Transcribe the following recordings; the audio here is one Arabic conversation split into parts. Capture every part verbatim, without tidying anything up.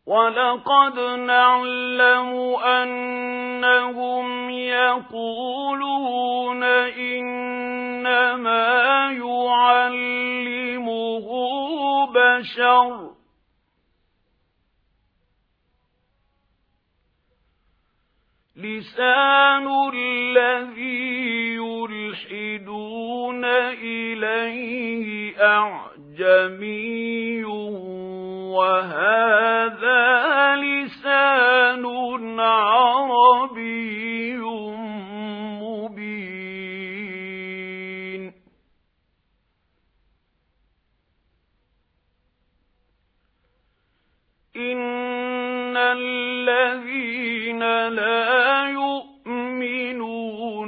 وَلَقَدْ نَعْلَمُ أَنَّهُمْ يَقُولُونَ إِنَّمَا يُعَلِّمُهُ بَشَرٌ لِسَانُ الَّذِي يُلْحِدُونَ إِلَيْهِ أَعْجَمِيٌّ وَهَذَا لِسَانٌ عَرَبِيٌّ مُبِينٌ إِنَّ الَّذِينَ لَا يُؤْمِنُونَ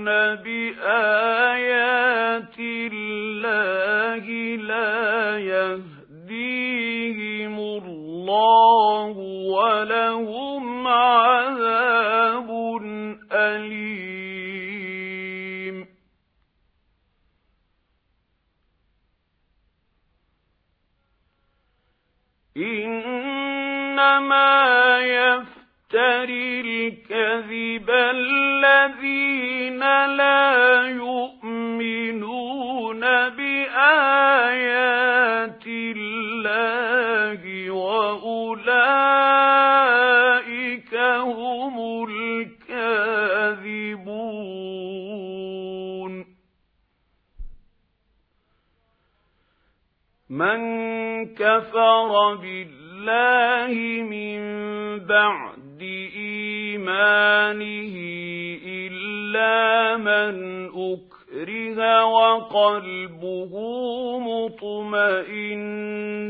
بِآيَاتِ اللَّهِ لَا يَهْدِيهِمُ اللَّهُ وَلَهُمْ عَذَابٌ أَلِيمٌ إِنَّمَا يَفْتَرِي الْكَذِبَ الَّذِينَ لَا يُؤْمِنُونَ بِآيَاتِ اللَّهِ وَأُولَئِكَ هُمُ الْكَاذِبُونَ مَنْ كَفَرَ بِاللَّهِ مِنْ بَعْدِ إِيمَانِهِ إِلَّا مَنْ أُكْرِهَ وَقَلْبُهُ مُطْمَئِنٌّ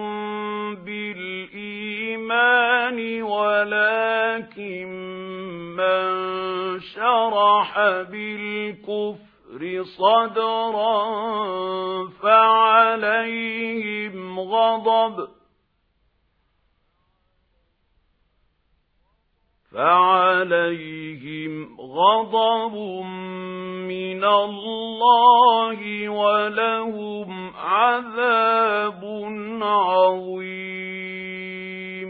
بِالْإِيمَانِ وَلَكِنْ مَنْ شَرَحَ بِالْكُفْرِ صَدْرًا فَعَلَيْهِمْ غَضَبٌ فَعَلَيْهِمْ غَضَبٌ مِّنَ اللَّهِ وَلَهُمْ عَذَابٌ عَظِيمٌ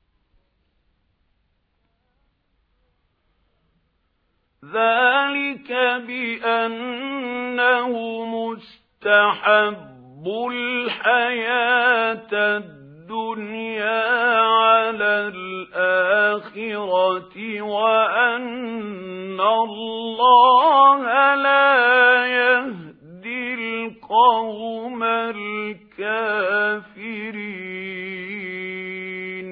ذَلِكَ بِأَنَّهُمُ اسْتَحَبُّوا الْحَيَاةَ الدُّنْيَا عَلَى الْآخِرَةِ وَأَنَّ اللَّهَ لَا يَهْدِي الْقَوْمَ الْكَافِرِينَ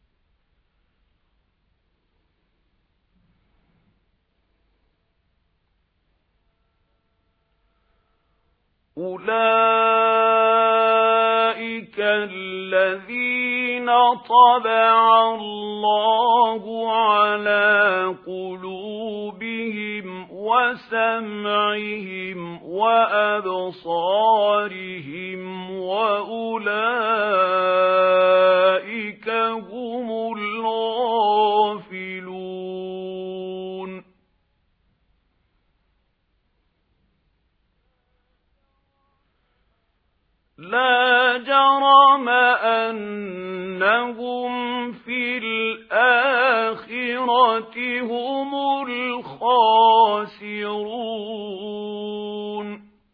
أُولَئِكَ الَّذِينَ طَبَعَ اللَّهُ عَلَى قُلُوبِهِمْ وَسَمْعِهِمْ وَأَبْصَارِهِمْ وَأُولَئِكَ هُمُ الْغَافِلُونَ لَا جَرَمَ أَنَّهُمْ فِي الْآخِرَةِ هُمُ الْخَاسِرُونَ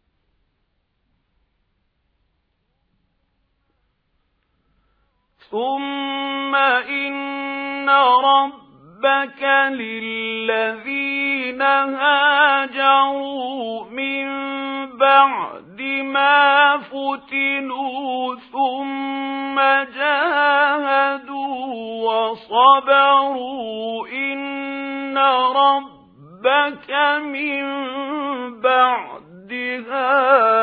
ثُمَّ إِنَّ رَبَّكَ لِلَّذِينَ هَاجَرُوا مِن بَعْدِ مَا فُتِنُوا ثُمَّ جَاهَدُوا وَصَبَرُوا إِنَّ رَبَّكَ مِن بَعْدِهَا